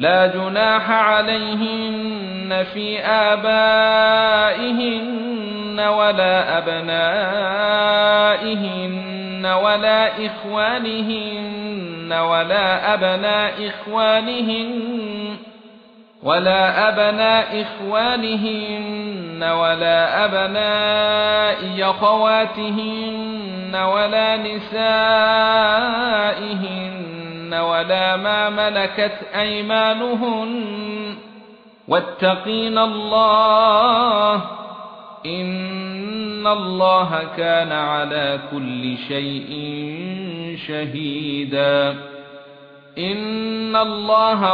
لا جناح عليهن في آبائهن ولا أبنائهن ولا إخوانهن ولا أبناء إخوانهن ولا أبناء أخواتهن ولا نسائهن ولا ما ملكت أيمانهن واتقين الله إن الله كان على كل شيء شهيدا. إن الله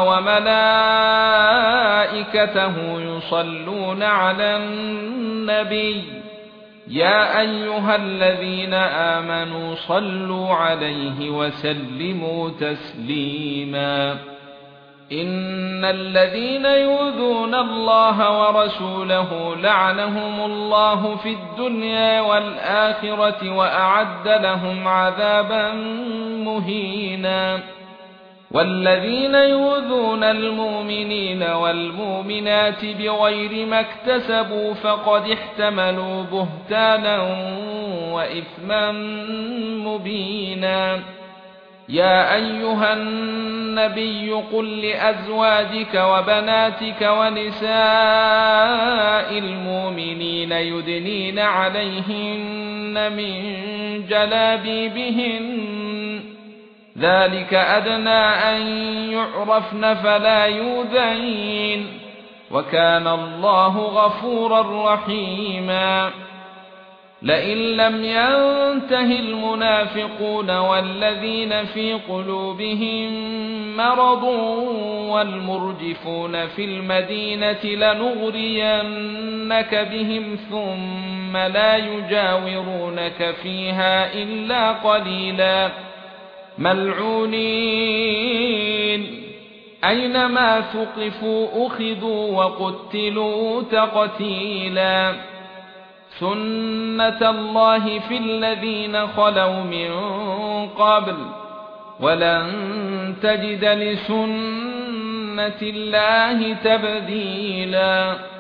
وملائكته يصلون على النبي يا أيها الذين آمنوا صلوا عليه وسلموا تسليما. إن الذين يؤذون الله ورسوله لعنهم الله في الدنيا والآخرة وأعد لهم عذابا مهينا. والذين يؤذون المؤمنين والمؤمنات بغير ما اكتسبوا فقد احتملوا بهتانا وإثما مبينا. يا أيها النبي قل لأزواجك وبناتك ونساء المؤمنين يدنين عليهن من جلابيبهن ذلك أدنى أن يعرفن فلا يؤذين وكان الله غفورا رحيما. لئن لم ينته المنافقون والذين في قلوبهم مرض والمرجفون في المدينة لنغرينك بهم ثم لا يجاورونك فيها إلا قليلا ملعونين أينما ثقفوا أخذوا وقتلوا تقتيلا. سنة الله في الذين خلوا من قبل ولن تجد لسنة الله تبديلا.